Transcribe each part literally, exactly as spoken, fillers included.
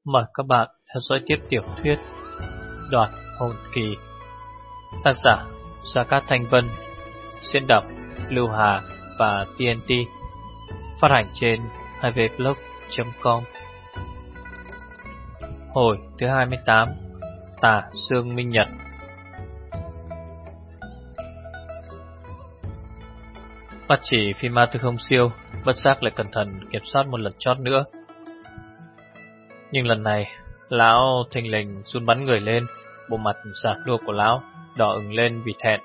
Mời các bạn theo dõi tiếp tiểu thuyết Đoạt Hồn Kỳ. Tác giả Gia Cát Thanh Vân. Diễn đọc Lưu Hà và tê en tê. Phát hành trên hai v blog chấm com. Hồi thứ hai mươi tám. Tà Sương Minh Nhật. Bắt chỉ phi ma tư không siêu bất giác lại cẩn thận kiểm soát một lần chót nữa. Nhưng lần này, lão thình lình run bắn người lên, bộ mặt già nua của lão đỏ ửng lên vì thẹn.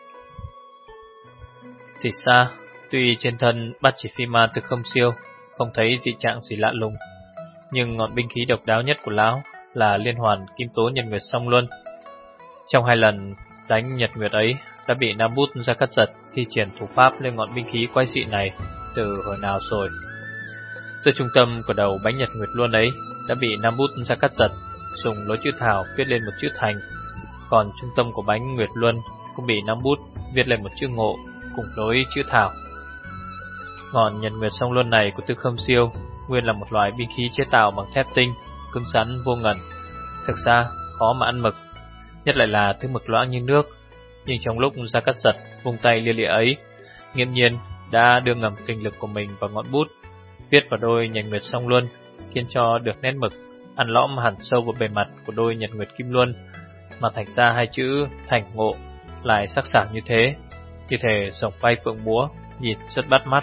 Thì xa, tuy trên thân bắt chỉ phi ma tư không siêu không thấy dị trạng gì lạ lùng, nhưng ngọn binh khí độc đáo nhất của lão là liên hoàn kim tố nhật nguyệt song luân. Trong hai lần đánh nhật nguyệt ấy, đã bị Nam Bút ra cắt giật thi triển thủ pháp lên ngọn binh khí quái dị này từ hồi nào rồi. Giữa trung tâm của đầu bánh nhật nguyệt luân ấy đã bị Nam Bút ra cắt giật dùng lối chữ thảo viết lên một chữ thành, còn trung tâm của bánh nguyệt luân cũng bị Nam Bút viết lên một chữ ngộ cùng lối chữ thảo. Ngọn nhật nguyệt song luân này của Tư Không Siêu nguyên là một loại binh khí chế tạo bằng thép tinh, cứng rắn vô ngần, thực ra khó mà ăn mực, nhất lại là thứ mực loãng như nước. Nhưng trong lúc ra cắt giật vung tay lia lịa ấy, nghiễm nhiên đã đưa ngầm kinh lực của mình vào ngọn bút, viết vào đôi nhật nguyệt song luân, khiến cho được nét mực ăn lõm hẳn sâu vào bề mặt của đôi nhật nguyệt kim luân, mà thành ra hai chữ thành ngộ lại sắc sảo như thế, như thể rồng bay phượng múa, nhìn rất bắt mắt.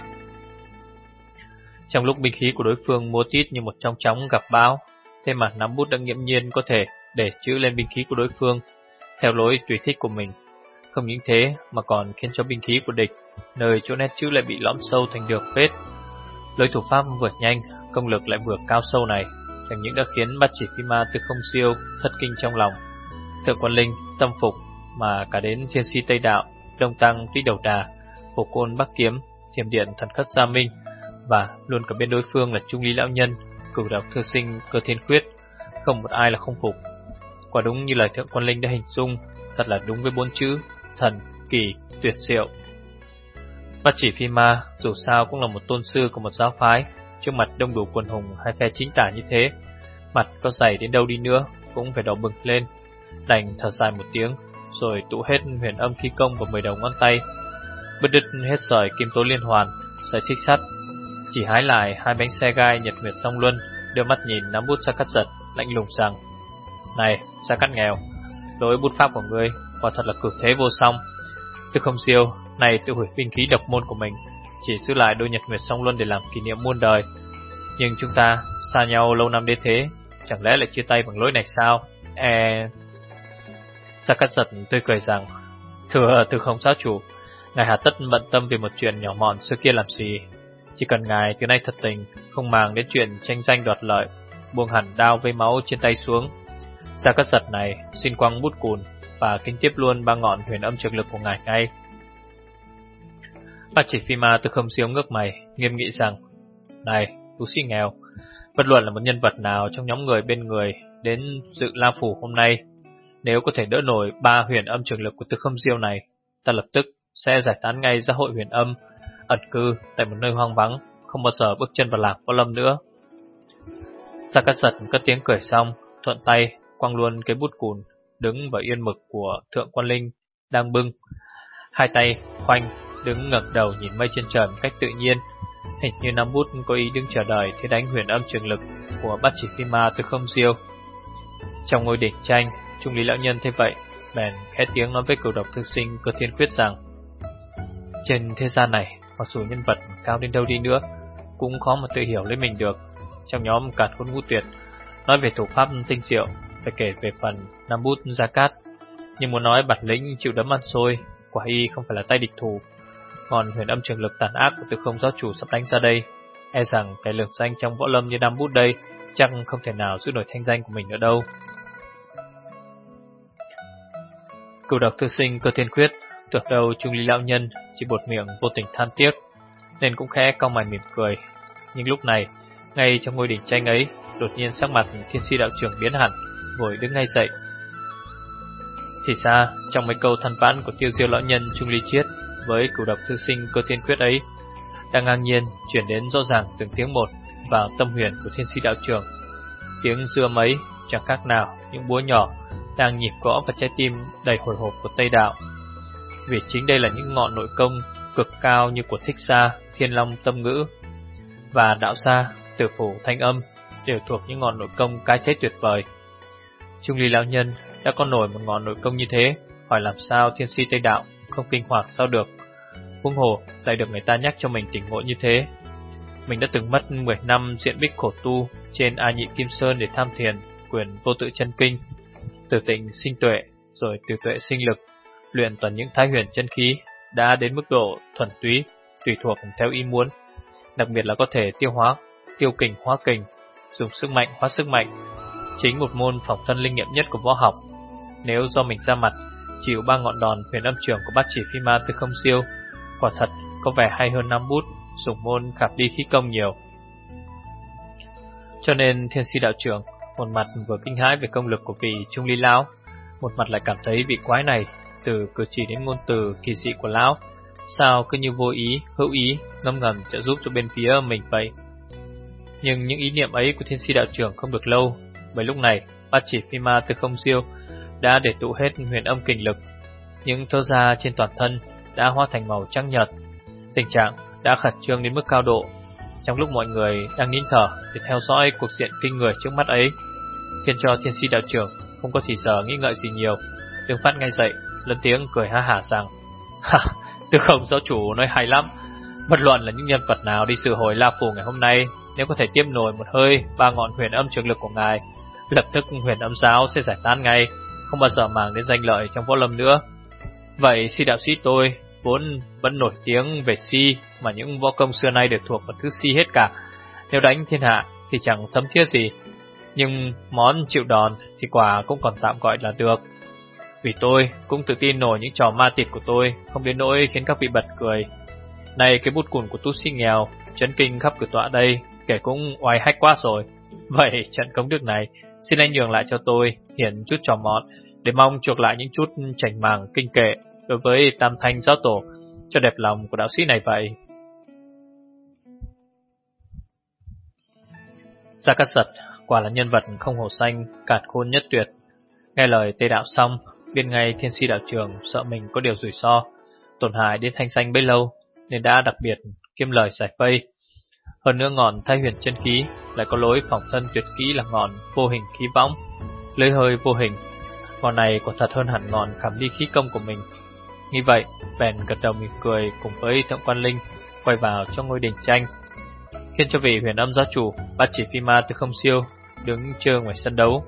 Trong lúc binh khí của đối phương múa tít như một trong chóng gặp bão, thế mà nắm bút đã nghiễm nhiên có thể để chữ lên binh khí của đối phương theo lối tùy thích của mình. Không những thế mà còn khiến cho binh khí của địch nơi chỗ nét chữ lại bị lõm sâu thành đường vết. Lối thủ pháp vừa nhanh, công lực lại vừa cao sâu này chẳng những đã khiến bắt chỉ phi ma Tư Không Siêu thất kinh trong lòng. Thượng Quan Linh tâm phục, mà cả đến Thiên Si Tây Đạo, Đông Tăng Tý Đầu Đà, Phổ Côn Bắc Kiếm, Thiểm Điện Thần Khất Gia Minh, và luôn cả bên đối phương là Trung Lý Lão Nhân, Cửu Độc Thư Sinh Cơ Thiên Quyết, không một ai là không phục. Quả đúng như lời Thượng Quan Linh đã hình dung, thật là đúng với bốn chữ thần kỳ tuyệt diệu. Bắt chỉ phi ma dù sao cũng là một tôn sư của một giáo phái, trước mặt đông đủ quần hùng hai phe chính tả như thế, mặt có dày đến đâu đi nữa cũng phải đỏ bừng lên, đành thở dài một tiếng, rồi tụ hết huyền âm khí công vào mười đầu ngón tay, bứt đứt hết sợi kim tố liên hoàn, sợi xích sắt, chỉ hái lại hai bánh xe gai nhật nguyệt song luân, đưa mắt nhìn nắm bút ra cắt giật, lạnh lùng rằng: "Này, Gia Cát nghèo, lối bút pháp của ngươi quả thật là cử thế vô song. Tư Không Siêu này tự hủy binh khí độc môn của mình, chỉ giữ lại đôi nhật nguyệt song luân để làm kỷ niệm muôn đời. Nhưng chúng ta xa nhau lâu năm đến thế, chẳng lẽ lại chia tay bằng lối này sao? E... Gia Cát giật tươi cười rằng: "Thưa Tư Không giáo chủ, ngài hà tất bận tâm vì một chuyện nhỏ mọn xưa kia làm gì? Chỉ cần ngài từ nay thật tình, không màng đến chuyện tranh danh đoạt lợi, buông hẳn đao vây máu trên tay xuống. Gia Cát giật này xin quăng bút cùn và kính tiếp luôn ba ngọn huyền âm trực lực của ngài ngay." Bác chỉ phi ma Tư Không Siêu ngước mày, nghiêm nghị rằng: "Này, tú sĩ nghèo, bất luận là một nhân vật nào trong nhóm người bên người đến dự La Phủ hôm nay, nếu có thể đỡ nổi ba huyền âm trường lực của Tư Không Siêu này, ta lập tức sẽ giải tán ngay ra hội huyền âm, ẩn cư tại một nơi hoang vắng, không bao giờ bước chân vào làng võ lâm nữa." Gia Cát giật cất tiếng cười xong, thuận tay quăng luôn cái bút cùn đứng vào yên mực của Thượng Quan Linh đang bưng, hai tay khoanh đứng ngẩng đầu nhìn mây trên trời một cách tự nhiên, hình như nắm bút có ý đứng chờ đợi thế đánh huyền âm trường lực của bắt chỉ phi ma Tư Không Siêu. Trong ngôi đỉnh tranh, Trung Lý Lão Nhân thấy vậy, bèn khẽ tiếng nói với Cửu Độc Thư Sinh Cơ Thiên Quyết rằng: "Trên thế gian này, mặc dù nhân vật cao đến đâu đi nữa, cũng khó mà tự hiểu lấy mình được. Trong nhóm Càn Khôn Ngũ Tuyệt, nói về thủ pháp tinh diệu, phải kể về phần Nam Bút Gia Cát, nhưng muốn nói bản lĩnh chịu đấm ăn xôi, quả y không phải là tay địch thủ. Còn huyền âm trường lực tàn ác của Tư Không giáo chủ sắp đánh ra đây, e rằng cái lường danh trong võ lâm như Nam Bút đây chắc không thể nào giữ nổi thanh danh của mình nữa đâu." Cửu Độc Thư Sinh Cơ Thiên Quyết tưởng đâu Trung Lý Lão Nhân chỉ buột miệng vô tình than tiếc, nên cũng khẽ cau mày mỉm cười. Nhưng lúc này, ngay trong ngôi đỉnh tranh ấy, đột nhiên sắc mặt Thiên Si đạo trưởng biến hẳn, vội đứng ngay dậy. Thì ra, trong mấy câu than vãn của Tiêu Diêu lão nhân Trung Lý Chiết với Cửu Độc Thư Sinh Cơ Thiên Quyết ấy, đang ngang nhiên chuyển đến rõ ràng từng tiếng một vào tâm huyền của Thiên Si đạo trưởng. Tiếng dưa mấy chẳng khác nào những búa nhỏ đang nhịp gõ vào trái tim đầy hồi hộp của Tây Đạo. Vì chính đây là những ngọn nội công cực cao như của Thích Sa, Thiên Long Tâm Ngữ và Đạo Sa, Tử Phủ Thanh Âm đều thuộc những ngọn nội công cái thế tuyệt vời. Trung Ly lão nhân đã có nổi một ngọn nội công như thế, hỏi làm sao thiên si Tây Đạo không kinh hoàng sao được. Huống hồ lại được người ta nhắc cho mình tỉnh ngộ như thế. Mình đã từng mất mười năm diện bích khổ tu trên A Nhị Kim Sơn để tham thiền quyền vô tự chân kinh, từ tịnh sinh tuệ, rồi từ tuệ sinh lực, luyện toàn những thái huyền chân khí đã đến mức độ thuần túy, tùy thuộc theo ý muốn, đặc biệt là có thể tiêu hóa, tiêu kình hóa kình, dùng sức mạnh hóa sức mạnh, chính một môn phòng thân linh nghiệm nhất của võ học. Nếu do mình ra mặt chịu ba ngọn đòn huyền âm trường của bát chỉ phi ma Tư Không Siêu, quả thật có vẻ hay hơn Nam Bút dùng môn khạp ly khí công nhiều. Cho nên thiên si đạo trưởng một mặt vừa kinh hãi về công lực của vị Trung Ly lão, một mặt lại cảm thấy vị quái này từ cử chỉ đến ngôn từ kỳ dị của lão sao cứ như vô ý, hữu ý, ngâm ngầm trợ giúp cho bên phía mình vậy. Nhưng những ý niệm ấy của thiên si đạo trưởng không được lâu, bởi lúc này bát chỉ phi ma Tư Không Siêu đã để tụ hết huyền âm kình lực, những thớ da trên toàn thân đã hóa thành màu trắng nhợt, tình trạng đã khẩn trương đến mức cao độ. Trong lúc mọi người đang nín thở để theo dõi cuộc diện kinh người trước mắt ấy, khiến cho thiên si đạo trưởng không có thì giờ nghĩ ngợi gì nhiều, đứng phát ngay dậy, lớn tiếng cười ha hả rằng: "Ha, Tư Không giáo chủ nói hay lắm. Bất luận là những nhân vật nào đi sự hồi La Phủ ngày hôm nay, nếu có thể tiếp nổi một hơi ba ngọn huyền âm trường lực của ngài, lập tức huyền âm giáo sẽ giải tán ngay, không bao giờ màng đến danh lợi trong võ lâm nữa. Vậy si đạo sĩ tôi vốn vẫn nổi tiếng về si, mà những võ công xưa nay đều thuộc vào thứ si hết cả. Nếu đánh thiên hạ thì chẳng thấm thiết gì, nhưng món chịu đòn thì quả cũng còn tạm gọi là được. Vì tôi cũng tự tin nổi những trò ma tịt của tôi không đến nỗi khiến các vị bật cười. Này cái bút cùn của tu sĩ nghèo chấn kinh khắp cửa tọa đây, kể cũng oai hách quá rồi. Vậy trận công đức này xin anh nhường lại cho tôi hiển chút trò mọn, để mong chuộc lại những chút chảnh màng kinh kệ đối với Tam Thanh giáo tổ cho đẹp lòng của đạo sĩ này vậy." Gia Cát Giật quả là nhân vật không hổ danh càn khôn nhất tuyệt. Nghe lời Tây Đạo xong, biết ngay thiên si đạo trường sợ mình có điều rủi ro, tổn hại đến thanh danh bấy lâu, nên đã đặc biệt kiêm lời giải vây. Hơn nữa ngọn thái huyền chân khí lại có lối phòng thân tuyệt kỹ là ngọn vô hình khí võng, lưỡi hơi vô hình. Ngọn này còn thật hơn hẳn ngọn khảm ly khí công của mình. Như vậy, bèn gật đầu mỉm cười cùng với Thượng Quan Linh quay vào trong ngôi đình tranh, khiến cho vị huyền âm giáo chủ bát chỉ phi ma Tư Không Siêu đứng chờ ngoài sân đấu.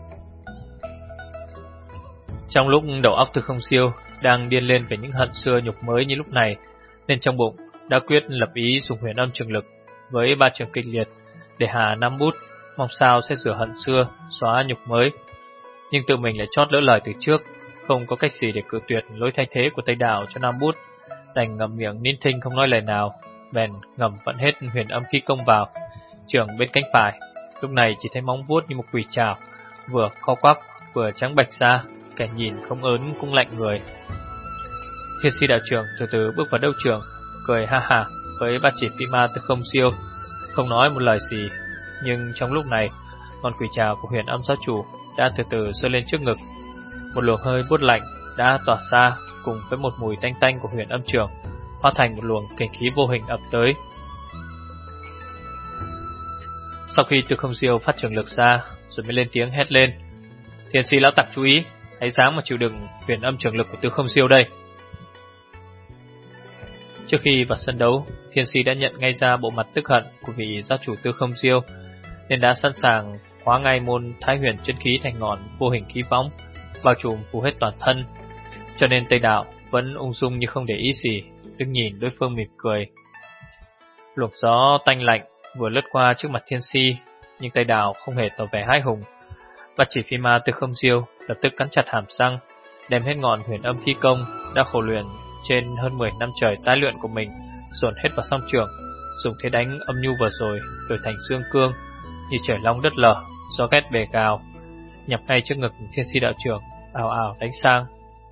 Trong lúc đầu óc Tư Không Siêu đang điên lên về những hận xưa nhục mới như lúc này, nên trong bụng đã quyết lập ý dùng huyền âm trường lực với ba trường kịch liệt để hạ Nam Bút, mong sao sẽ rửa hận xưa, xóa nhục mới. Nhưng tự mình lại chót lỡ lời từ trước, không có cách gì để cự tuyệt lối thay thế của Tây Đạo cho Nam Bút, đành ngậm miệng nín thinh không nói lời nào, bèn ngầm vận hết huyền âm khí công vào trường bên cánh phải. Lúc này chỉ thấy móng vuốt như một quỷ trảo, vừa co quắp vừa trắng bạch ra, kẻ nhìn không ớn cũng lạnh người. Thiên si đạo trưởng từ từ bước vào đấu trường, cười ha ha với bát chỉ phi ma Tư Không Siêu, không nói một lời gì. Nhưng trong lúc này, con quỷ trảo của huyền âm giáo chủ đã từ từ giơ lên trước ngực, một luồng hơi buốt lạnh đã tỏa ra cùng với một mùi tanh tanh của huyền âm trường, hóa thành một luồng kình khí vô hình ập tới. Sau khi Tư Không Siêu phát trường lực ra, rồi mới lên tiếng hét lên: "Thiên si lão tặc chú ý, hãy dám mà chịu đựng huyền âm trường lực của Tư Không Siêu đây." Trước khi vào sân đấu, thiên si đã nhận ngay ra bộ mặt tức hận của vị giáo chủ Tư Không Siêu, nên đã sẵn sàng hóa ngay môn thái huyền chân khí thành ngọn vô hình khí võng, bao trùm phủ hết toàn thân. Cho nên Tây Đạo vẫn ung dung như không để ý gì, đứng nhìn đối phương mỉm cười. Luồng gió tanh lạnh vừa lướt qua trước mặt thiên si, nhưng Tây Đạo không hề tỏ vẻ hãi hùng. Bát chỉ phi ma Tư Không Siêu lập tức cắn chặt hàm răng, đem hết ngọn huyền âm khí công đã khổ luyện trên hơn mười năm trời tái luyện của mình dồn hết vào song trường, dùng thế đánh âm nhu vừa rồi đổi thành xương cương, như trời long đất lở, gió ghét bề gào, nhập ngay trước ngực thiên si đạo trưởng, ào ào đánh sang.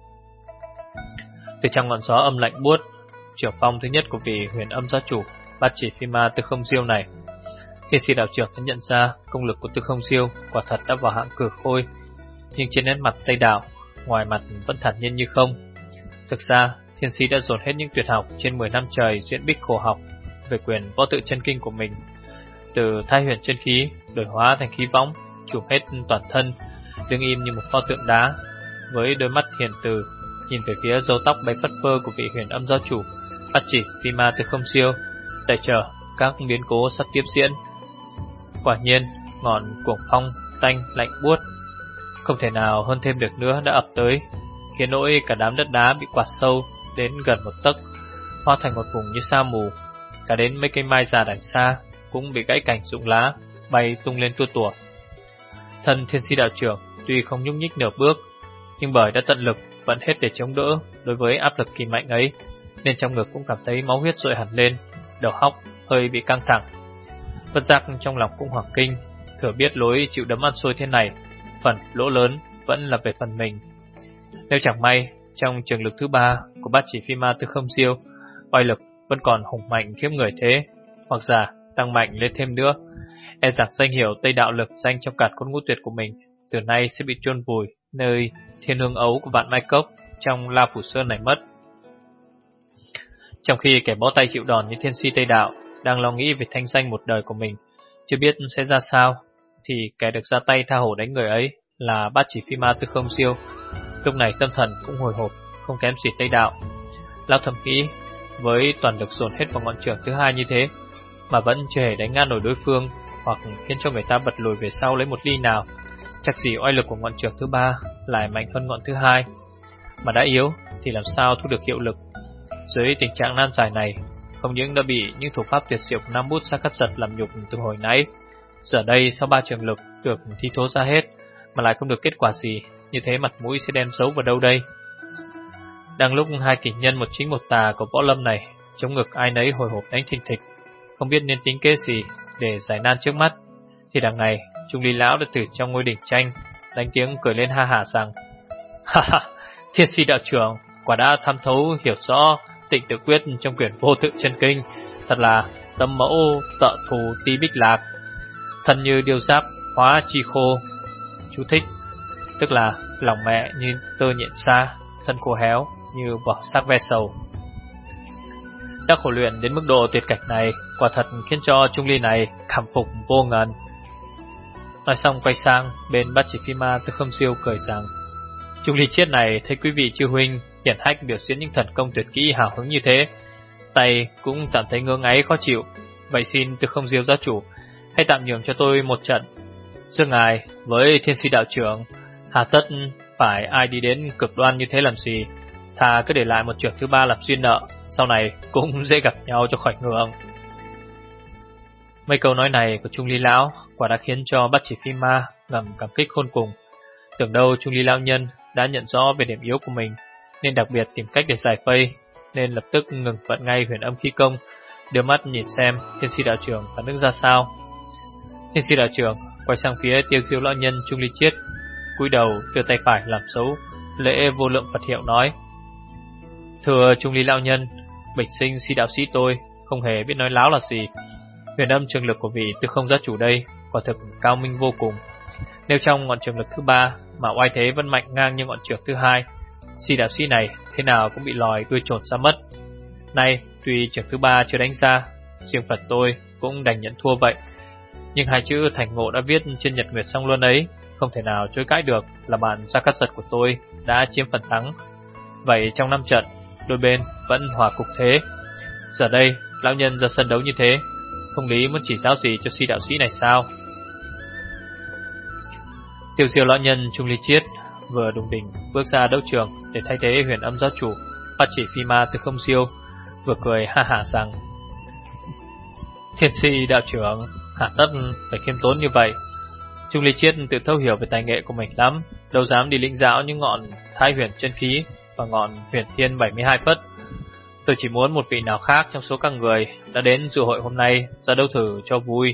Từ trong ngọn gió âm lạnh buốt, trưởng phong thứ nhất của vị huyền âm giáo chủ bát chỉ phi ma Tư Không Siêu này Thiên sĩ đạo trưởng đã nhận ra công lực của Tư Không Siêu quả thật đã vào hạng cử khôi, nhưng trên nét mặt Tây Đạo, ngoài mặt vẫn thản nhiên như không. Thực ra, thiên sĩ đã dồn hết những tuyệt học trên mười năm trời diễn bích khổ học về quyền võ tự chân kinh của mình, từ thái huyền chân khí đổi hóa thành khí võng, chụp hết toàn thân, đứng im như một pho tượng đá, với đôi mắt hiền từ nhìn về phía râu tóc bay phất phơ của vị huyền âm giáo chủ, bắt chỉ phi ma Tư Không Siêu, đợi chờ các biến cố sắp tiếp diễn. Quả nhiên, ngọn cuồng phong tanh lạnh buốt không thể nào hơn thêm được nữa đã ập tới, khiến nỗi cả đám đất đá bị quạt sâu đến gần một tấc, hóa thành một vùng như sa mù. Cả đến mấy cây mai già đằng xa cũng bị gãy cành rụng lá, bay tung lên tua tủa. Thân thiên sĩ đạo trưởng tuy không nhúc nhích nửa bước, nhưng bởi đã tận lực vẫn hết để chống đỡ đối với áp lực kỳ mạnh ấy, nên trong ngực cũng cảm thấy máu huyết dội hẳn lên, đầu óc hơi bị căng thẳng. Bất giác trong lòng cũng hoảng kinh, thừa biết lối chịu đấm ăn xôi thế này, phần lỗ lớn vẫn là về phần mình. Nếu chẳng may trong trường lực thứ ba của bát chỉ phi ma Tư Không Siêu, oai lực vẫn còn hùng mạnh khiếp người thế, hoặc giả tăng mạnh lên thêm nữa, e rằng danh hiệu Tây Đạo lực danh trong cạt cốt ngũ tuyệt của mình từ nay sẽ bị chôn vùi nơi thiên hương ấu của vạn mai cốc trong La Phủ Sơn này mất. Trong khi kẻ bó tay chịu đòn như thiên si Tây Đạo đang lo nghĩ về thanh danh một đời của mình, chưa biết sẽ ra sao, thì kẻ được ra tay tha hổ đánh người ấy là bát chỉ phi ma Tư Không Siêu. Lúc này tâm thần cũng hồi hộp không kém gì Tây Đạo. Lão thầm nghĩ, với toàn lực dồn hết vào ngọn trường thứ hai như thế mà vẫn chưa hề đánh ngang nổi đối phương, hoặc khiến cho người ta bật lùi về sau lấy một ly nào, chắc gì oai lực của ngọn trường thứ ba lại mạnh hơn ngọn thứ hai. Mà đã yếu thì làm sao thu được hiệu lực? Dưới tình trạng nan giải này, không những đã bị những thủ pháp tuyệt diệu của Nam Bút Sa Cắt Giật làm nhục từ hồi nãy, giờ đây sau ba trường lực được thi thố ra hết mà lại không được kết quả gì, như thế mặt mũi sẽ đem giấu vào đâu đây? Đang lúc hai kỷ nhân một chính một tà của võ lâm này chống ngực ai nấy hồi hộp đánh thình thịch, không biết nên tính kế gì để giải nan trước mắt, thì đằng này Trung Ly lão đã từ trong ngôi đỉnh tranh đánh tiếng cười lên ha hả rằng: ha ha, thiên si đạo trưởng quả đã tham thấu hiểu rõ tịnh tự quyết trong quyển vô tự chân kinh, thật là tâm mẫu tợ thù ti bích lạc, thân như điêu giáp hóa chi khô. Chú thích: tức là lòng mẹ như tơ nhện sa, thân khô héo như vỏ xác ve sầu. Đã khổ luyện đến mức độ tuyệt cảnh này, quả thật khiến cho Trung Ly này cảm phục vô ngần. Nói xong quay sang bên bát chỉ phi ma Tư Không Siêu cười rằng: Trung Ly Chiết này thấy quý vị chư huynh hiển hách biểu diễn những thần công tuyệt kỹ hào hứng như thế, tay cũng cảm thấy ngơ ngáy khó chịu. Vậy xin Tư Không Diêu giáo chủ hãy tạm nhường cho tôi một trận. Giữa ngài với thiên si đạo trưởng, hà tất phải ai đi đến cực đoan như thế làm gì? Thà cứ để lại một trường thứ ba làm duyên nợ, sau này cũng dễ gặp nhau cho khỏi ngượng. Mấy câu nói này của Trung Ly lão quả đã khiến cho bát chỉ phi ma ngầm cảm kích khôn cùng. Tưởng đâu Trung Ly lão nhân đã nhận rõ về điểm yếu của mình, nên đặc biệt tìm cách để giải vây, nên lập tức ngừng vận ngay huyền âm khí công, đưa mắt nhìn xem thiên si đạo trưởng phản ứng ra sao. Thiên si đạo trưởng quay sang phía Tiêu Diêu lão nhân Trung Ly Chiết, cúi đầu đưa tay phải làm dấu lễ vô lượng Phật hiệu nói: Thưa Trung Ly lão nhân, bịch sinh si đạo sĩ tôi không hề biết nói láo là gì. Huyền âm trường lực của vị Tư Không gia chủ đây quả thực cao minh vô cùng. Nếu trong ngọn trường lực thứ ba mà oai thế vẫn mạnh ngang như ngọn trường thứ hai, si đạo sĩ này thế nào cũng bị lòi đuôi trồn ra mất. Nay tuy trường thứ ba chưa đánh ra, riêng Phật tôi cũng đành nhận thua vậy. Nhưng hai chữ thành ngộ đã viết trên nhật nguyệt song luân ấy, không thể nào chối cãi được là bản Sa Cát Giật của tôi đã chiếm phần thắng. Vậy trong năm trận, đôi bên vẫn hòa cục thế. Giờ đây lão nhân ra sân đấu như thế, không lý muốn chỉ giáo gì cho si đạo sĩ này sao? Tiêu Diêu lão nhân Trung Ly Chiết vừa đùng đỉnh bước ra đấu trường để thay thế huyền âm giáo chủ bát chỉ phi ma Tư Không Siêu, vừa cười ha hả rằng: Thiên si đạo trưởng hà tất phải khiêm tốn như vậy. Trung Ly Chiết tự thấu hiểu về tài nghệ của mình lắm, đâu dám đi lĩnh giáo những ngọn thái huyền chân khí và ngọn huyền thiên bảy mươi hai phất. Tôi chỉ muốn một vị nào khác trong số các người đã đến dự hội hôm nay ra đấu thử cho vui.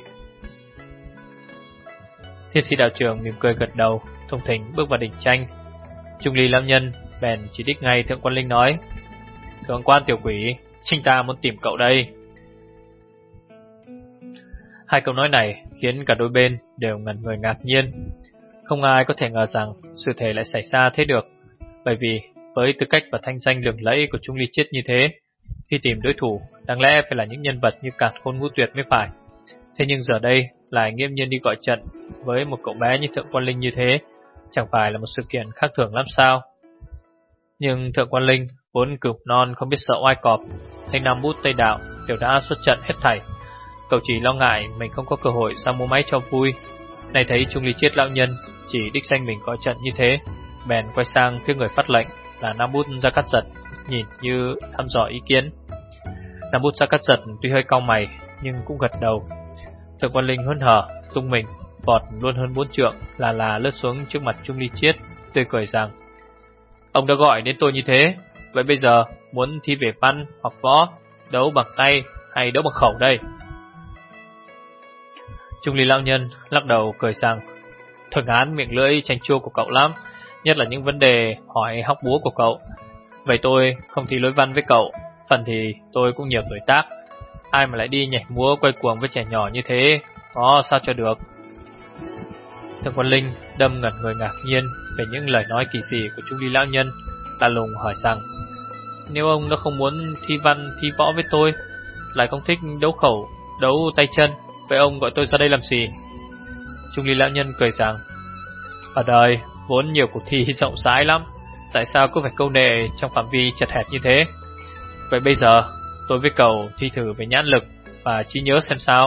Thiên sĩ đạo trưởng mỉm cười gật đầu, thông thỉnh bước vào đỉnh tranh. Trung Ly lão nhân bèn chỉ đích ngay Thượng Quan Linh nói: Thượng quan tiểu quỷ, chính ta muốn tìm cậu đây. Hai câu nói này khiến cả đôi bên đều ngẩn người ngạc nhiên. Không ai có thể ngờ rằng sự thể lại xảy ra thế được, bởi vì với tư cách và thanh danh lừng lẫy của Trung Ly Chiết như thế, khi tìm đối thủ đáng lẽ phải là những nhân vật như Càn Khôn Ngũ Tuyệt mới phải. Thế nhưng giờ đây lại nghiêm nhiên đi gọi trận với một cậu bé như Thượng Quan Linh như thế, chẳng phải là một sự kiện khác thường lắm sao? Nhưng Thượng Quan Linh vốn cừu non không biết sợ oai cọp, thấy Nam Bút Tây Đạo đều đã xuất trận hết thảy. Cậu chỉ lo ngại mình không có cơ hội ra mua máy cho vui. Này thấy Trung Ly Chiết lão nhân chỉ đích danh mình gọi trận như thế, bèn quay sang phía người phát lệnh là Nam Bút Gia Cát Giật, nhìn như thăm dò ý kiến. Nam Bút Gia Cát Giật tuy hơi cau mày nhưng cũng gật đầu. Thượng Quan Linh hớn hở tung mình vọt luôn hơn bốn trượng, là là lướt xuống trước mặt Trung Ly Chiết, tươi cười rằng: ông đã gọi đến tôi như thế, vậy bây giờ muốn thi về văn hoặc võ, đấu bằng tay hay đấu bằng khẩu đây? Trung Ly lão nhân lắc đầu cười rằng: thôi ngán miệng lưỡi chanh chua của cậu lắm, nhất là những vấn đề hỏi hóc búa của cậu. Vậy tôi không thi lối văn với cậu, phần thì tôi cũng nhiều tuổi tác, ai mà lại đi nhảy múa quay cuồng với trẻ nhỏ như thế, có sao cho được. Thượng Quan Linh đâm ngẩn người ngạc nhiên về những lời nói kỳ dị của Trung Ly lão nhân, lạ lùng hỏi rằng: nếu ông đã không muốn thi văn thi võ với tôi, lại không thích đấu khẩu đấu tay chân, vậy ông gọi tôi ra đây làm gì? Trung Ly lão nhân cười rằng: ở đời vốn nhiều cuộc thi rộng rãi lắm, tại sao cứ phải câu nệ trong phạm vi chật hẹp như thế? Vậy bây giờ tôi với cậu thi thử về nhãn lực và trí nhớ xem sao.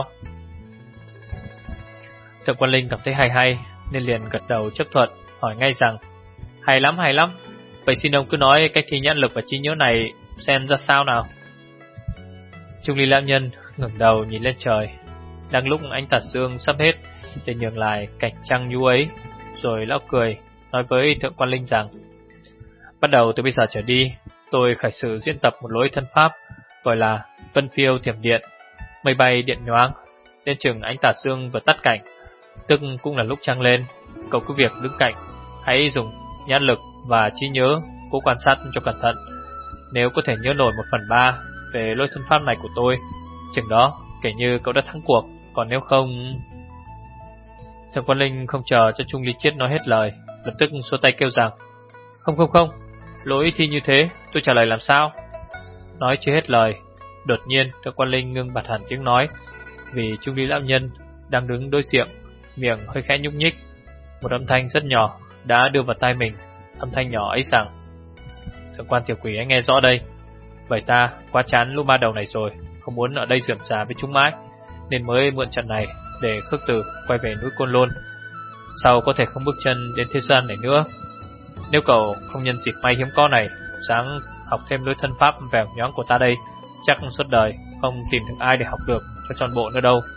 Thượng Quan Linh cảm thấy hay hay nên liền gật đầu chấp thuận, hỏi ngay rằng: hay lắm hay lắm, vậy xin ông cứ nói cách thi nhãn lực và trí nhớ này xem ra sao nào. Trung Ly lão nhân ngẩng đầu nhìn lên trời, đang lúc ánh tà dương sắp hết để nhường lại cảnh trăng nhu ấy, rồi lão cười nói với Thượng Quan Linh rằng: bắt đầu từ bây giờ trở đi, tôi khởi sự diễn tập một lối thân pháp gọi là Vân Phiêu Thiểm Điện, mây bay điện nhoáng, đến chừng ánh tà dương vừa tắt cảnh, tức cũng là lúc trăng lên, cậu cứ việc đứng cạnh, hãy dùng nhãn lực và trí nhớ cố quan sát cho cẩn thận. Nếu có thể nhớ nổi một phần ba về lối thân pháp này của tôi, chừng đó kể như cậu đã thắng cuộc, còn nếu không... Thượng Quan Linh không chờ cho Trung Ly Chiết nói hết lời, lập tức xua tay kêu rằng: không không không, lối thi như thế tôi trả lời làm sao? Nói chưa hết lời, đột nhiên Thượng Quan Linh ngưng bặt hẳn tiếng nói, vì Trung Ly lão nhân đang đứng đối diện, miệng hơi khẽ nhúc nhích. Một âm thanh rất nhỏ đã đưa vào tai mình, âm thanh nhỏ ấy rằng: Thượng Quan tiểu quỷ anh nghe rõ đây, vậy ta quá chán lũ ma đầu này rồi, không muốn ở đây rườm rà với chúng mãi, nên mới mượn trận này để khước từ quay về núi Côn Lôn, sau có thể không bước chân đến thế gian này nữa. Nếu cậu không nhân dịp may hiếm có này sáng học thêm lối thân pháp vẻo nhoáng của ta đây, chắc suốt đời không tìm được ai để học được cho tròn bộ nữa đâu.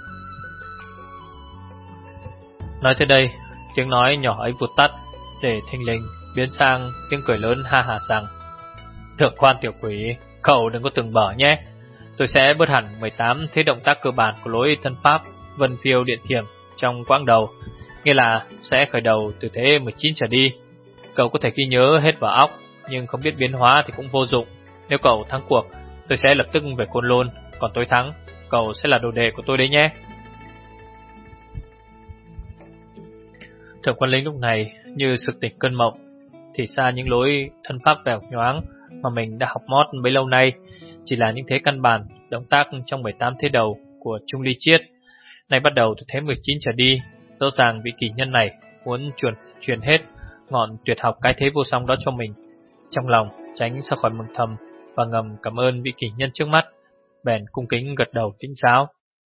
Nói tới đây, tiếng nói nhỏ ấy vụt tắt, để thình lình biến sang tiếng cười lớn ha hả rằng: Thượng Quan tiểu quỷ, cậu đừng có từng bở nhé. Tôi sẽ bớt hẳn mười tám thế động tác cơ bản của lối thân pháp Vân Phiêu Điện Thiểm trong quãng đầu, nghĩa là sẽ khởi đầu từ thế mười chín trở đi. Cậu có thể ghi nhớ hết vào óc, nhưng không biết biến hóa thì cũng vô dụng. Nếu cậu thắng cuộc, tôi sẽ lập tức về Côn Lôn, còn tôi thắng, cậu sẽ là đồ đệ của tôi đấy nhé. Thượng Quan Linh lúc này như sực tỉnh cơn mộng, thì ra những lối thân pháp vẻo nhoáng mà mình đã học mót bấy lâu nay chỉ là những thế căn bản, động tác trong mười tám thế đầu của Trung Ly Chiết. Nay bắt đầu từ thế mười chín trở đi, rõ ràng vị kỳ nhân này muốn truyền truyền hết ngọn tuyệt học cái thế vô song đó cho mình. Trong lòng tránh ra khỏi mừng thầm và ngầm cảm ơn vị kỳ nhân trước mắt, bèn cung kính gật đầu kính giáo.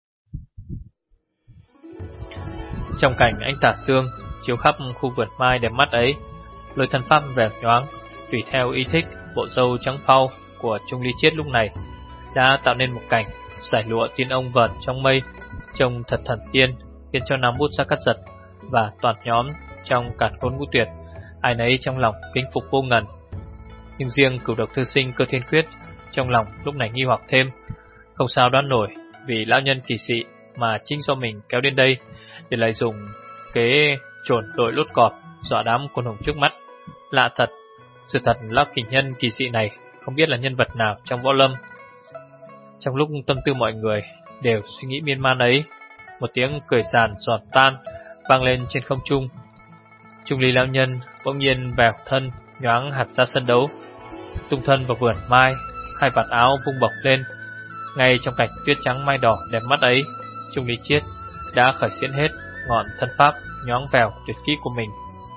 Trong cảnh ánh tà sương chiếu khắp khu vườn mai đẹp mắt ấy, lối thân pháp vẻo nhoáng tùy theo ý thích bộ râu trắng phau của Trung Ly Chiết lúc này đã tạo nên một cảnh giải lụa tiên ông vờn trong mây, trông thật thần tiên, khiến cho Nam Bút Gia Cát Giật và toàn nhóm trong Càn Khôn Ngũ Tuyệt ai nấy trong lòng kính phục vô ngần. Nhưng riêng Cửu Độc thư sinh Cơ Thiên Quyết trong lòng lúc này nghi hoặc thêm, không sao đoán nổi vì lão nhân kỳ dị mà chính do mình kéo đến đây để lại dùng kế trồn đội lốt cọp dọa đám quân hùng trước mắt. Lạ thật, sự thật lão kỳ nhân kỳ dị này không biết là nhân vật nào trong võ lâm. Trong lúc tâm tư mọi người đều suy nghĩ miên man ấy, một tiếng cười giàn giòn tan vang lên trên không trung. Trung Ly lão nhân bỗng nhiên vèo thân nhoáng hạt ra sân đấu, tung thân vào vườn mai, hai vạt áo vung bổng lên. Ngay trong cảnh tuyết trắng mai đỏ đẹp mắt ấy, Trung Ly Chiết đã khởi diễn hết ngọn thân pháp nhoáng vèo tuyệt kỹ của mình.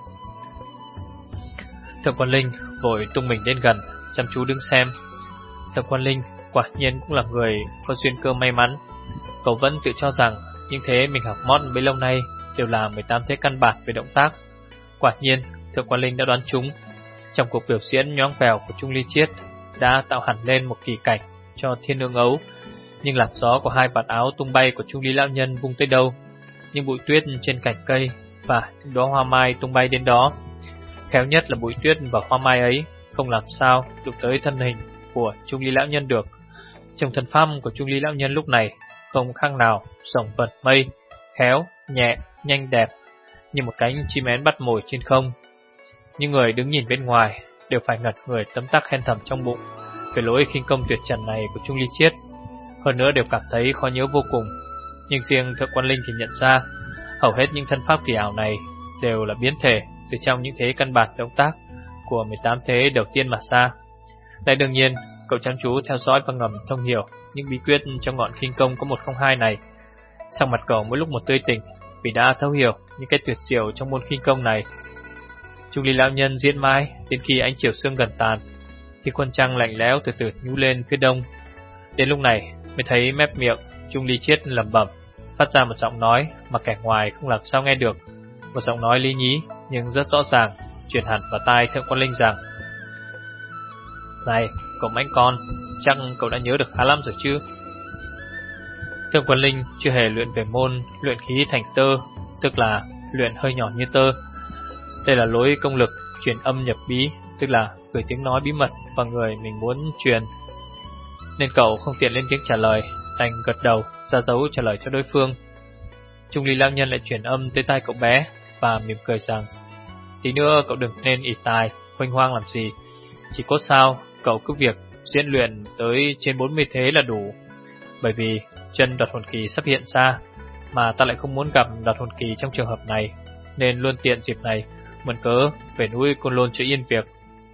Thượng Quan Linh vội tung mình đến gần, chăm chú đứng xem. Thượng Quan Linh quả nhiên cũng là người có duyên cơ may mắn. Cậu vẫn tự cho rằng những thế mình học mót bấy lâu nay đều là mười tám thế căn bản về động tác. Quả nhiên, Thượng Quan Linh đã đoán trúng. Trong cuộc biểu diễn nhoáng vèo của Trung Ly Chiết đã tạo hẳn lên một kỳ cảnh cho thiên ương ấu. Nhưng làn gió của hai vạt áo tung bay của Trung Ly lão nhân vung tới đâu, những bụi tuyết trên cành cây và những đóa hoa mai tung bay đến đó. Khéo nhất là bụi tuyết và hoa mai ấy không làm sao đụng tới thân hình của Trung Ly lão nhân được. Trong thân pháp của Trung Ly lão nhân lúc này không khác nào rồng vần mây, khéo, nhẹ, nhanh đẹp, như một cánh chim én bắt mồi trên không. Những người đứng nhìn bên ngoài đều phải ngật người tấm tắc khen thầm trong bụng về lối khinh công tuyệt trần này của Trung Ly Chiết. Hơn nữa đều cảm thấy khó nhớ vô cùng. Nhưng riêng Thượng Quan Linh thì nhận ra hầu hết những thân pháp kỳ ảo này đều là biến thể từ trong những thế căn bản động tác của mười tám thế đầu tiên mà ra. Lại đương nhiên, cậu chăm chú theo dõi và ngầm thông hiểu những bí quyết trong ngọn khinh công có một không hai này. Sắc mặt cậu mỗi lúc một tươi tỉnh vì đã thấu hiểu những cái tuyệt diệu trong môn khinh công này. Trung Ly lão nhân diễn mãi đến khi ánh chiều sương gần tàn, thì quân trăng lạnh lẽo từ từ nhú lên phía đông. Đến lúc này mới thấy mép miệng Trung Ly Chiết lẩm bẩm, phát ra một giọng nói mà kẻ ngoài không làm sao nghe được. Một giọng nói lý nhí nhưng rất rõ ràng truyền hẳn vào tai Thượng Quan Linh rằng: "Này, cậu mãnh con, chắc cậu đã nhớ được khá lắm rồi chứ?" Thượng Quan Linh chưa hề luyện về môn luyện khí thành tơ, tức là luyện hơi nhỏ như tơ. Đây là lối công lực truyền âm nhập bí, tức là gửi tiếng nói bí mật vào người mình muốn truyền. Nên cậu không tiện lên tiếng trả lời, đành gật đầu ra dấu trả lời cho đối phương. Trung Ly lão nhân lại truyền âm tới tai cậu bé và mỉm cười rằng: "Tí nữa cậu đừng nên ỷ tài huênh hoang làm gì, chỉ cốt sao cậu cứ việc diễn luyện tới trên bốn mươi thế là đủ. Bởi vì chân đoạt hồn kỳ sắp hiện ra, mà ta lại không muốn gặp đoạt hồn kỳ trong trường hợp này, nên luôn tiện dịp này mượn cớ về núi Côn Lôn cho yên việc."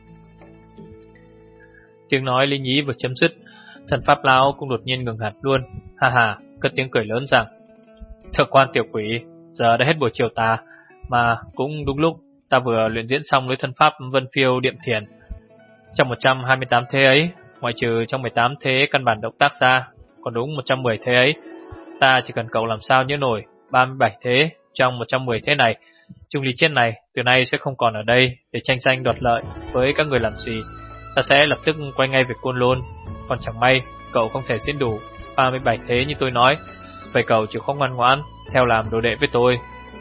Tiếng nói lý nhí vừa chấm dứt, thần pháp lão cũng đột nhiên ngừng hẳn luôn, ha ha, cất tiếng cười lớn rằng: "Thượng quan tiểu quỷ, giờ đã hết buổi chiều tà, mà cũng đúng lúc ta vừa luyện diễn xong lối thân pháp Vân Phiêu Điệm Thiền. Trong một trăm hai mươi tám thế ấy, ngoại trừ trong mười tám thế căn bản động tác ra, còn đúng một trăm mười thế ấy, ta chỉ cần cậu làm sao nhớ nổi ba mươi bảy thế trong một trăm mười thế này. Trung Ly Chiết này từ nay sẽ không còn ở đây để tranh giành đoạt lợi với các người làm gì. Ta sẽ lập tức quay ngay về Côn Lôn. Còn chẳng may cậu không thể diễn đủ ba mươi bảy thế như tôi nói, vậy cậu chịu khó ngoan ngoãn theo làm đồ đệ với tôi."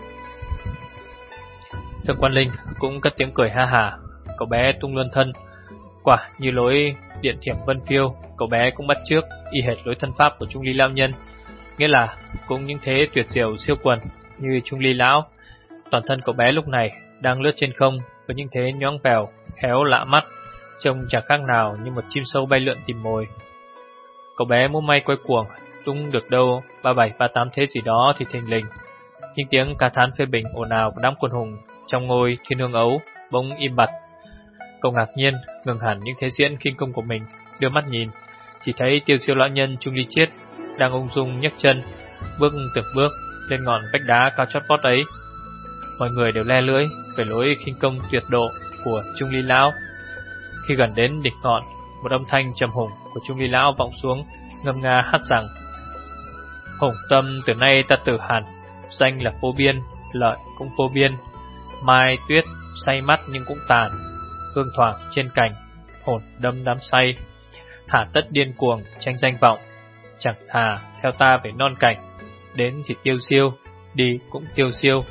Thượng Quan Linh cũng cất tiếng cười ha hả. Cậu bé tung luôn thân, quả như lối điện thiểm Vân Phiêu, cậu bé cũng bắt chước y hệt lối thân pháp của Trung Ly lão nhân, nghĩa là cũng những thế tuyệt diệu siêu quần như Trung Ly lão. Toàn thân cậu bé lúc này đang lướt trên không với những thế nhoáng vèo khéo lạ mắt, trông chẳng khác nào như một chim sâu bay lượn tìm mồi. Cậu bé múa may quay cuồng, tung được đâu ba bảy ba tám thế gì đó thì thình lình những tiếng ca thán phê bình ồn ào của đám quân hùng trong ngôi thiên hương ấu bỗng im bặt. Cậu ngạc nhiên ngừng hẳn những thế diễn khinh công của mình, đưa mắt nhìn, chỉ thấy tiêu siêu lão nhân Trung Ly Chiết đang ung dung nhấc chân, bước từng bước lên ngọn vách đá cao chót vót ấy. Mọi người đều le lưỡi về lối khinh công tuyệt độ của Trung Ly lão. Khi gần đến đỉnh ngọn, một âm thanh trầm hùng của Trung Ly lão vọng xuống, ngâm nga hát rằng: "Hùng tâm từ nay ta tử hẳn, danh là vô biên, lợi cũng vô biên. Mai tuyết say mắt nhưng cũng tàn, hương thoảng trên cành, hồn đâm đắm say. Thả tất điên cuồng tranh danh vọng, chẳng thà theo ta về non cảnh, đến thì tiêu siêu, đi cũng tiêu siêu."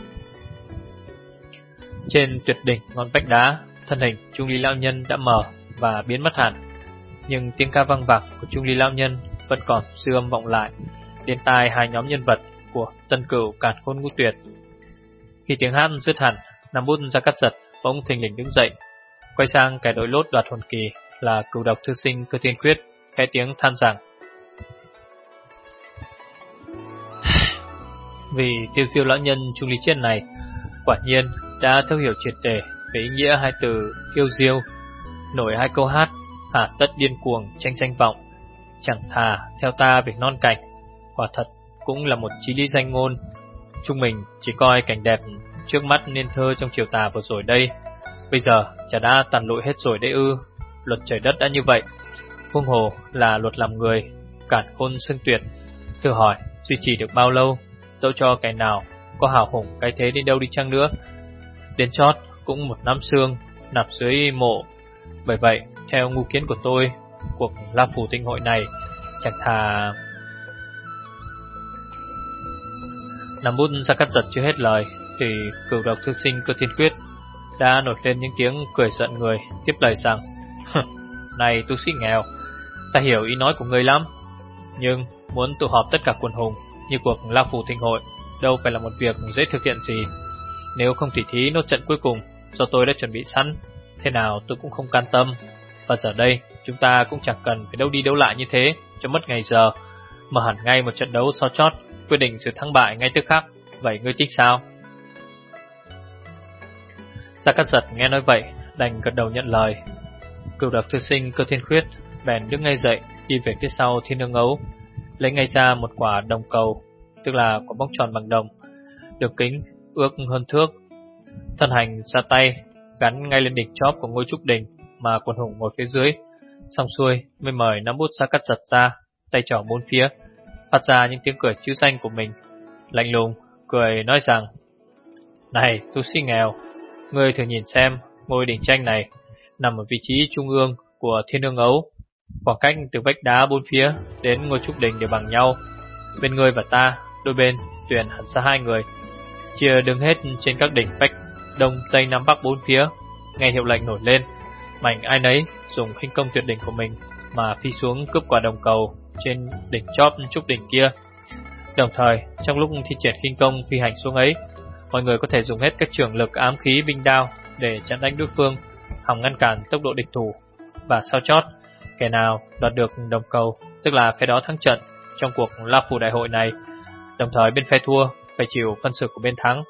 Trên tuyệt đỉnh ngọn vách đá, thân hình Trung Ly lão nhân đã mờ và biến mất hẳn, nhưng tiếng ca vang vẳng của Trung Ly lão nhân vẫn còn siêu âm vọng lại đến tai hai nhóm nhân vật của Tân Cửu Càn Khôn Ngũ Tuyệt. Khi tiếng hát dứt hẳn, Nam Bút Gia Cát Giật bỗng thình lình đứng dậy, quay sang kẻ đội lốt đoạt hồn kỳ là Cửu Độc Thư Sinh Cơ Thiên Quyết, khẽ tiếng than rằng: Vì Tiêu Diêu lão nhân Trung Lý Chiết này quả nhiên đã thấu hiểu triệt để về ý nghĩa hai từ Tiêu Diêu, nổi hai câu hát hà tất điên cuồng tranh danh vọng, chẳng thà theo ta việc non cảnh. Quả thật cũng là một chí lý danh ngôn. Chúng mình chỉ coi cảnh đẹp trước mắt nên thơ trong chiều tà vừa rồi đây, bây giờ chả đã tàn lụi hết rồi đấy ư. Luật trời đất đã như vậy, huống hồ là luật làm người, cản khôn xưng tuyệt. Thử hỏi duy trì được bao lâu, dẫu cho cái nào có hào hùng cái thế đến đâu đi chăng nữa, đến chót cũng một năm xương nằm dưới mộ. Bởi vậy theo ngu kiến của tôi, cuộc La Phủ Tinh hội này chẳng thà... Nằm bút ra cắt giật chưa hết lời thì cửu độc thư sinh Cơ Thiên Quyết đã nổi lên những tiếng cười giận người, tiếp lời rằng: Này tu sĩ nghèo, ta hiểu ý nói của ngươi lắm, nhưng muốn tụ họp tất cả quần hùng như cuộc La Phủ Tinh hội đâu phải là một việc dễ thực hiện gì. Nếu không tỉ thí nốt trận cuối cùng do tôi đã chuẩn bị sẵn, thế nào tôi cũng không can tâm. Và giờ đây chúng ta cũng chẳng cần phải đấu đi đấu lại như thế cho mất ngày giờ, mà hẳn ngay một trận đấu so chót quyết định sự thắng bại ngay tức khắc. Vậy ngươi thích sao? Gia Cát Giật nghe nói vậy đành gật đầu nhận lời. Cửu độc thư sinh Cơ Thiên Khuyết bèn đứng ngay dậy, đi về phía sau Thiên Nương Ấu, lấy ngay ra một quả đồng cầu, tức là quả bóng tròn bằng đồng, đường kính ước hơn thước. Thân hành ra tay gắn ngay lên đỉnh chóp của ngôi trúc đình mà quần hùng ngồi phía dưới. Xong xuôi mới mời nắm bút Gia Cát Giật ra, tay trỏ bốn phía, phát ra những tiếng cười chữ danh của mình, lạnh lùng cười nói rằng: Này tu sĩ nghèo, ngươi thử nhìn xem ngôi đỉnh tranh này nằm ở vị trí trung ương của Thiên Nương Ấu, khoảng cách từ vách đá bốn phía đến ngôi trúc đình đều bằng nhau. Bên ngươi và ta, đôi bên tuyển hẳn ra hai người, chia đứng hết trên các đỉnh vách đông tây nam bắc bốn phía. Nghe hiệu lệnh nổi lên, mảnh ai nấy dùng khinh công tuyệt đỉnh của mình mà phi xuống cướp quả đồng cầu trên đỉnh chóp trúc đỉnh kia. Đồng thời trong lúc thi triển khinh công phi hành xuống ấy, mọi người có thể dùng hết các trường lực ám khí binh đao để chặn đánh đối phương, hòng ngăn cản tốc độ địch thủ. Và sau chót, kẻ nào đoạt được đồng cầu tức là phe đó thắng trận trong cuộc La Phủ đại hội này. Đồng thời bên phe thua phải chịu phân xử của bên thắng.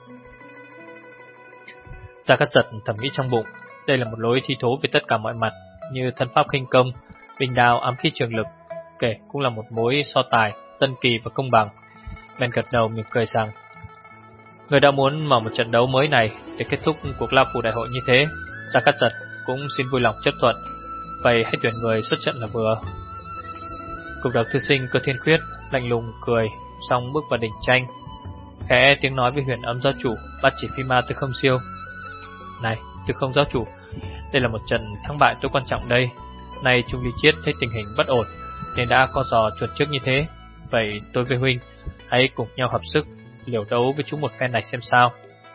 Gia Cát Giật thầm nghĩ trong bụng, đây là một lối thi thố về tất cả mọi mặt, như thân pháp khinh công, binh đao, ám khí trường lực, kể cũng là một mối so tài tân kỳ và công bằng. Bèn gật đầu mỉm cười rằng: Người đã muốn mở một trận đấu mới này để kết thúc cuộc La Phủ đại hội như thế, Gia Cát Giật cũng xin vui lòng chấp thuận. Vậy hãy tuyển người xuất trận là vừa. Cục độc thư sinh Cơ Thiên Khuyết lạnh lùng cười, xong bước vào đỉnh tranh, khẽ tiếng nói với Huyền Âm giáo chủ Bát Chỉ Phi Ma Tư Không Siêu: Này Tư Không giáo chủ, đây là một trận thắng bại tối quan trọng đây. Nay Trung Ly Chiết thấy tình hình bất ổn nên đã co giò chuột trước như thế. Vậy tôi với huynh hãy cùng nhau hợp sức liều đấu với chúng một phen này xem sao.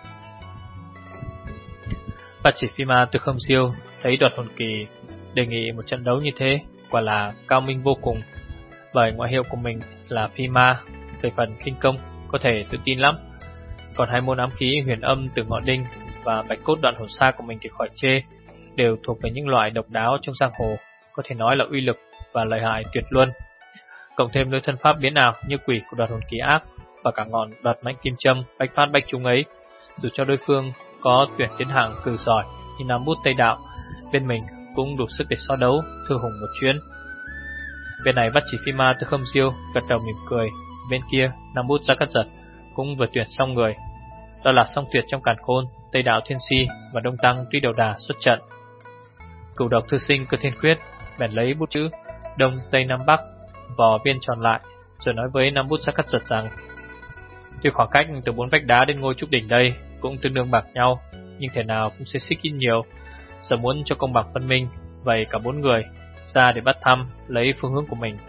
Bát Chỉ Phi Ma Tư Không Siêu thấy Đoạt Hồn Kỳ đề nghị một trận đấu như thế quả là cao minh vô cùng. Bởi ngoại hiệu của mình là Phi Ma, về phần khinh công có thể tự tin lắm. Còn hai môn ám khí Huyền Âm Từ Ngọ Đinh và Bạch Cốt Đoạn Hồn Sa của mình thì khỏi chê, đều thuộc về những loại độc đáo trong giang hồ, có thể nói là uy lực và lợi hại tuyệt luôn. Cộng thêm lối thân pháp biến ảo như quỷ của Đoạt Hồn Kỳ ác và cả ngọn Đoạt Mãnh Kim Châm bách phát bách trúng ấy, dù cho đối phương có tuyển tiến hàng cử giỏi như Nam Bút Tây Đạo, bên mình cũng đủ sức để so đấu thư hùng một chuyến. Bên này Bát Chỉ Phi Ma Tư Không Siêu gật đầu mỉm cười, bên kia Nam Bút Gia Cát Giật cũng vừa tuyển xong người, đó là Song Tuyệt trong Càn Khôn, Tây Đạo Thiên Si và Đông Tăng Tuy Đầu Đà xuất trận. Cửu độc thư sinh Cơ Thiên Khuyết bèn lấy bút chữ Đông Tây Nam Bắc vò viên tròn lại, rồi nói với Nam Bút Gia Cát Giật rằng: Tuy khoảng cách từ bốn vách đá đến ngôi trúc đỉnh đây cũng tương đương bạc nhau, nhưng thể nào cũng sẽ xích ít nhiều. Giờ muốn cho công bằng phân minh, vậy cả bốn người ra để bắt thăm lấy phương hướng của mình.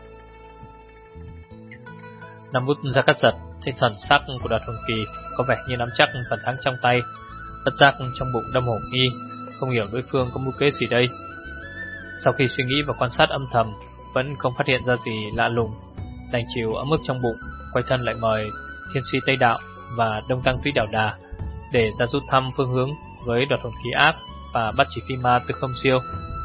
Nam Bút Gia Cát Giật thấy thần sắc của Đoạt Hồn Kỳ có vẻ như nắm chắc phần thắng trong tay, bất giác trong bụng đâm hổ nghi, không hiểu đối phương có mưu kế gì đây. Sau khi suy nghĩ và quan sát âm thầm vẫn không phát hiện ra gì lạ lùng, đành chịu ấm ức trong bụng, quay thân lại mời Thiên Si Tây Đạo và Đông Tăng Tuy Đạo Đà để ra rút thăm phương hướng với Đoạt Hồn Kỳ ác và Bát Chỉ Phi Ma Tư Không Siêu.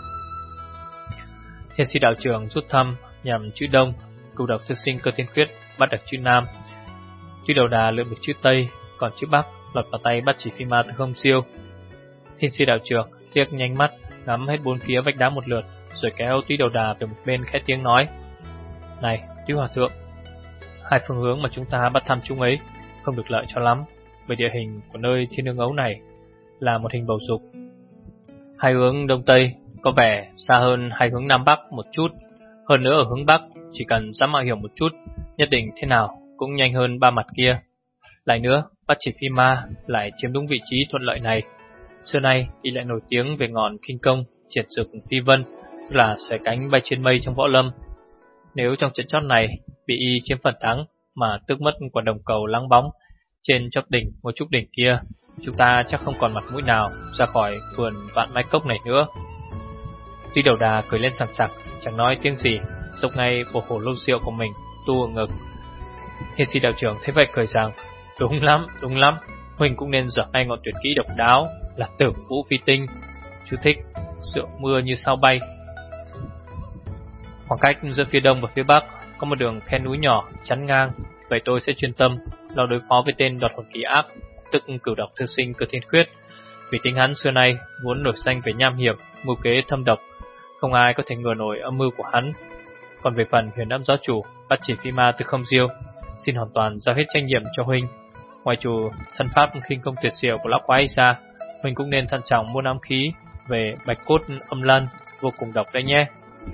Thiên Si đạo trưởng rút thăm nhằm chữ Đông, Cửu độc thư sinh Cơ Thiên Khuyết bắt được chữ Nam. Tuy đầu đà lượm được chữ Tây, còn chữ Bắc lọt vào tay Bát Chỉ Phi Ma Tư Không Siêu. Thiên Si đạo trưởng liếc nhanh mắt, ngắm hết bốn phía vách đá một lượt, rồi kéo Túy đầu đà về một bên khẽ tiếng nói: "Này, Túy hòa thượng, hai phương hướng mà chúng ta bắt thăm chúng ấy không được lợi cho lắm, bởi địa hình của nơi Thiên Nương Ấu này là một hình bầu dục. Hai hướng Đông Tây có vẻ xa hơn hai hướng Nam Bắc một chút, hơn nữa ở hướng Bắc chỉ cần dám mạo hiểm một chút, nhất định thế nào cũng nhanh hơn ba mặt kia. Lại nữa, Bát Chỉ Phi Ma lại chiếm đúng vị trí thuận lợi này. Xưa nay y lại nổi tiếng về ngọn khinh công triệt dực phi vân, tức là xòe cánh bay trên mây trong võ lâm. Nếu trong trận chót này bị y chiếm phần thắng mà tước mất quả đồng cầu lắng bóng trên chóp đỉnh ngôi trúc đỉnh kia, chúng ta chắc không còn mặt mũi nào ra khỏi vườn Vạn Mai Cốc này nữa." Tuy đầu đà cười lên sảng sặc, chẳng nói tiếng gì, xốc ngay bộ hồ lô rượu của mình tu ở ngực. Thiên Si đạo trưởng thấy vậy cười rằng: "Đúng lắm, đúng lắm, huynh cũng nên dở ngay ngọn tuyệt kỹ độc đáo là Tử Vũ Phi Tinh. Chú thích: rượu mưa như sao bay." Khoảng cách giữa phía đông và phía bắc có một đường khe núi nhỏ chắn ngang, vậy tôi sẽ chuyên tâm lo đối phó với tên đoạt hồn kỳ ác, tức Cửu Độc Thư Sinh Cơ Thiên Khuyết. Vì tính hắn xưa nay muốn nổi danh về nham hiểm, mưu kế thâm độc, không ai có thể ngờ nổi âm mưu của hắn. Còn về phần Huyền Âm giáo chủ Bát Chỉ Phi Ma Tư Không Diêu, xin hoàn toàn giao hết trách nhiệm cho huynh. Ngoài trừ thân pháp khinh công tuyệt diệu của lão quái ra, huynh cũng nên thận trọng mua ám khí về Bạch Cốt Âm Lân, vô cùng độc đấy nhé."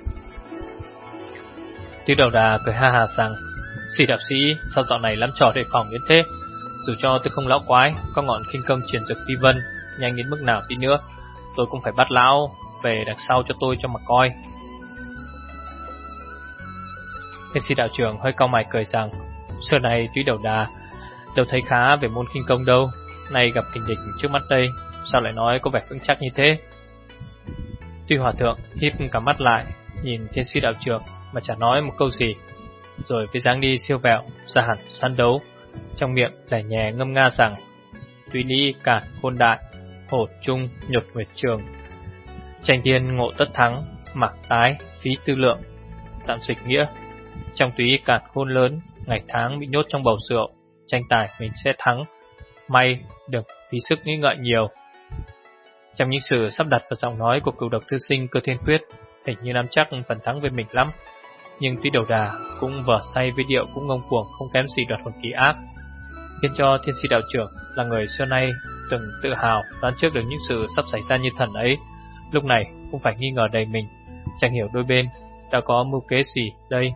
Tiêu đầu đà cười ha hà rằng: "Sĩ đạo sĩ sao dạo này lắm trò đề phòng đến thế? Dù cho tôi không lão quái có ngọn khinh công triển dực phi vân nhanh đến mức nào đi nữa, tôi cũng phải bắt lão về đằng sau cho tôi cho mà coi." Thiên Si đạo trưởng hơi cau mày cười rằng: "Xưa này Túy đầu đà đâu thấy khá về môn khinh công đâu, nay gặp kình địch trước mắt đây, sao lại nói có vẻ vững chắc như thế?" Tuy hòa thượng híp cả mắt lại nhìn Thiên Si đạo trưởng mà chẳng nói một câu gì, rồi với dáng đi siêu vẹo ra hẳn sân đấu, trong miệng lẻ nhẹ ngâm nga rằng: "Túy lý cản khôn đại, hổ trung nhột nguyệt trường, tranh tiên ngộ tất thắng, mặc tái phí tư lượng." Tạm dịch nghĩa: trong túy cản khôn lớn, ngày tháng bị nhốt trong bầu rượu, tranh tài mình sẽ thắng, may đừng phí sức nghĩ ngợi nhiều. Trong những sự sắp đặt vào giọng nói của Cửu Độc Thư Sinh Cơ Thiên Khuyết, hình như nắm chắc phần thắng về mình lắm. Nhưng Túy đầu đà cũng vở say với điệu cũng ngông cuồng không kém gì đoạt hồn kỳ ác, khiến cho Thiên Si đạo trưởng là người xưa nay từng tự hào đoán trước được những sự sắp xảy ra như thần ấy, lúc này cũng phải nghi ngờ đầy mình, chẳng hiểu đôi bên đã có mưu kế gì đây.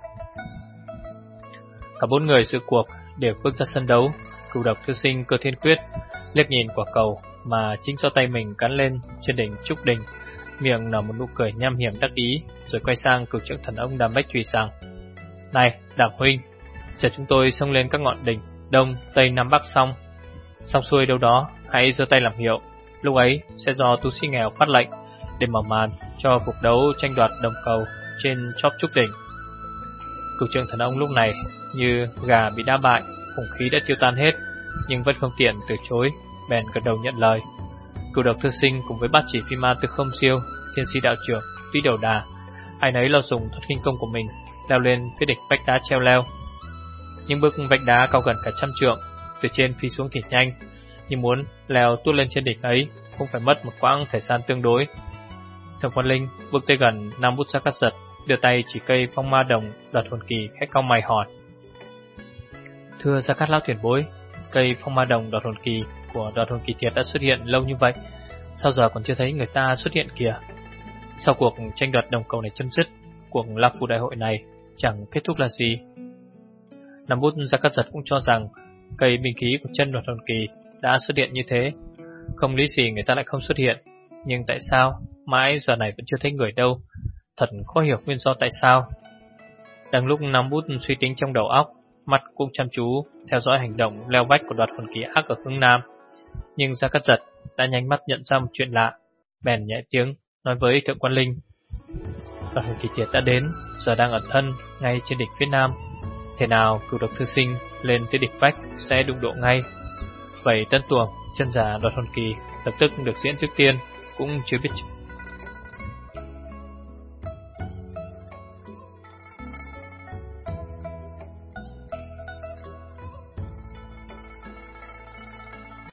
Cả bốn người dự cuộc đều bước ra sân đấu. Cửu Độc Thư Sinh Cơ Thiên Khuyết liếc nhìn quả cầu mà chính do tay mình cắn lên trên đỉnh trúc đình, miệng nở một nụ cười nham hiểm đắc ý, rồi quay sang Cửu Trượng Thần Ông Đàm Bách Trùy rằng: "Này, Đàm huynh, chờ chúng tôi xông lên các ngọn đỉnh Đông, Tây, Nam, Bắc xong, xong xuôi đâu đó, hãy giơ tay làm hiệu. Lúc ấy sẽ do tu sĩ nghèo phát lệnh để mở màn cho cuộc đấu tranh đoạt đồng cầu trên chóp trúc đỉnh." Cửu Trượng Thần Ông lúc này như gà bị đá bại, hùng khí đã tiêu tan hết, nhưng vẫn không tiện từ chối, bèn gật đầu nhận lời. Cửu Độc Thư Sinh cùng với Bát Chỉ Phi Ma Tư Không Siêu, Thiên Si đạo trưởng, Túy đầu đà, ai nấy lo dùng thuật khinh công của mình leo lên phía đỉnh vách đá treo leo. Những bước vách đá cao gần cả trăm trượng, từ trên phi xuống thì nhanh, nhưng muốn leo tuốt lên trên đỉnh ấy cũng phải mất một quãng thời gian tương đối. Thượng Quan Linh bước tới gần Nam Bút Gia Cát Giật, đưa tay chỉ cây phong ma đồng đoạt hồn kỳ, khẽ cau mày hỏi: "Thưa Gia Cát lão tiền bối, cây phong ma đồng đoạt hồn kỳ của đoạt hồn kỳ thiệt đã xuất hiện lâu như vậy, sao giờ còn chưa thấy người ta xuất hiện kìa? Sau cuộc tranh đoạt đồng cầu này chấm dứt, cuộc Lạc Phù đại hội này chẳng kết thúc là gì?" Nam Bút Gia Cát Giật cũng cho rằng cây binh khí của chân đoạt hồn kỳ đã xuất hiện như thế, không lý gì người ta lại không xuất hiện, nhưng tại sao mãi giờ này vẫn chưa thấy người đâu? Thật khó hiểu nguyên do tại sao. Đang lúc Nam Bút suy tính trong đầu óc, mắt cũng chăm chú theo dõi hành động leo vách của đoạt hồn kỳ ác ở hướng Nam, nhưng Gia Cát Giật đã nhanh mắt nhận ra một chuyện lạ, bèn nhẹ tiếng nói với Thượng Quan Linh: "Đoạt hồn kỳ thiệt đã đến, giờ đang ẩn thân ngay trên đỉnh phía Nam. Thế nào Cửu Độc Thư Sinh lên tới đỉnh vách sẽ đụng độ ngay. Vậy Tân Tuồng, chân giả đoạt hồn kỳ lập tức được diễn trước tiên, cũng chưa biết